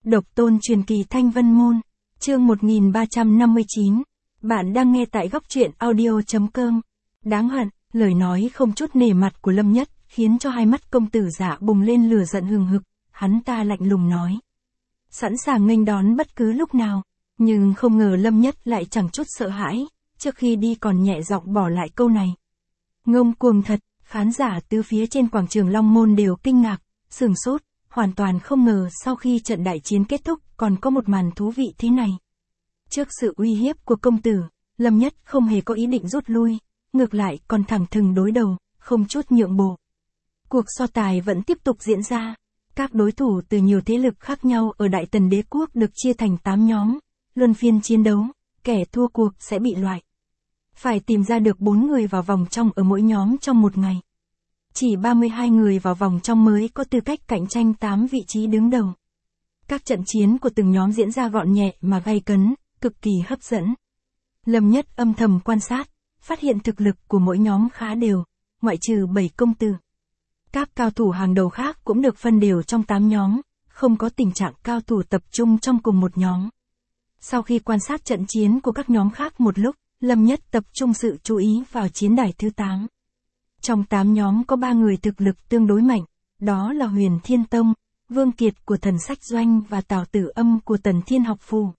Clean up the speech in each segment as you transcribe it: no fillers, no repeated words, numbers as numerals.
Độc tôn truyền kỳ Thanh Vân Môn, chương 1359. Bạn đang nghe tại góc truyện audio.com. Đáng hận, lời nói không chút nể mặt của Lâm Nhất, khiến cho hai mắt công tử Dạ bùng lên lửa giận hừng hực, hắn ta lạnh lùng nói. Sẵn sàng nghênh đón bất cứ lúc nào, nhưng không ngờ Lâm Nhất lại chẳng chút sợ hãi, trước khi đi còn nhẹ giọng bỏ lại câu này. Ngông cuồng thật, khán giả từ phía trên quảng trường Long Môn đều kinh ngạc, sửng sốt, hoàn toàn không ngờ sau khi trận đại chiến kết thúc còn có một màn thú vị thế này. Trước sự uy hiếp của công tử, Lâm Nhất không hề có ý định rút lui, ngược lại còn thẳng thừng đối đầu, không chút nhượng bộ. Cuộc so tài vẫn tiếp tục diễn ra, các đối thủ từ nhiều thế lực khác nhau ở Đại Tần Đế Quốc được chia thành 8 nhóm, luân phiên chiến đấu, kẻ thua cuộc sẽ bị loại. Phải tìm ra được 4 người vào vòng trong ở mỗi nhóm trong một ngày. Chỉ 32 người vào vòng trong mới có tư cách cạnh tranh 8 vị trí đứng đầu. Các trận chiến của từng nhóm diễn ra gọn nhẹ mà gay cấn, cực kỳ hấp dẫn. Lâm Nhất âm thầm quan sát, phát hiện thực lực của mỗi nhóm khá đều, ngoại trừ 7 công tử. Các cao thủ hàng đầu khác cũng được phân đều trong 8 nhóm, không có tình trạng cao thủ tập trung trong cùng một nhóm. Sau khi quan sát trận chiến của các nhóm khác một lúc, Lâm Nhất tập trung sự chú ý vào chiến đài thứ 8. Trong 8 nhóm có 3 người thực lực tương đối mạnh, đó là Huyền Thiên Tông, Vương Kiệt của Thần Sách Doanh và Tào Tử Âm của Tần Thiên Học Phù.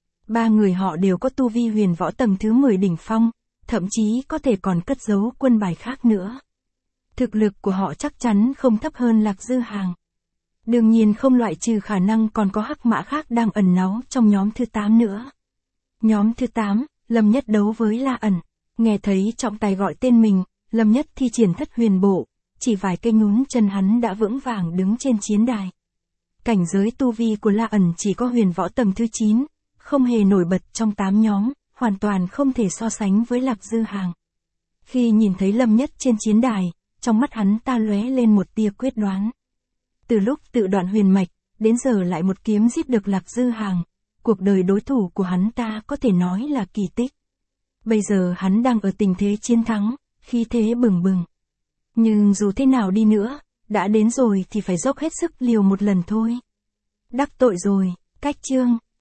3 người họ đều có tu vi huyền võ tầng thứ 10 đỉnh phong, thậm chí có thể còn cất giấu quân bài khác nữa. Thực lực của họ chắc chắn không thấp hơn Lạc Dư Hàng. Đương nhiên không loại trừ khả năng còn có hắc mã khác đang ẩn náu trong nhóm thứ 8 nữa. Nhóm thứ 8, Lâm Nhất đấu với La Ẩn. Nghe thấy trọng tài gọi tên mình, Lâm Nhất thi triển Thất Huyền Bộ, chỉ vài cây nhún chân hắn đã vững vàng đứng trên chiến đài. Cảnh giới tu vi của La Ẩn chỉ có huyền võ tầng thứ 9, không hề nổi bật trong 8 nhóm, hoàn toàn không thể so sánh với Lạc Dư Hàng. Khi nhìn thấy Lâm Nhất trên chiến đài, trong mắt hắn ta lóe lên một tia quyết đoán. Từ lúc tự đoạn huyền mạch, đến giờ lại một kiếm giết được Lạc Dư Hàng, cuộc đời đối thủ của hắn ta có thể nói là kỳ tích. Bây giờ hắn đang ở tình thế chiến thắng, khí thế bừng bừng. Nhưng dù thế nào đi nữa, đã đến rồi thì phải dốc hết sức liều một lần thôi. Đắc tội rồi, cách chương.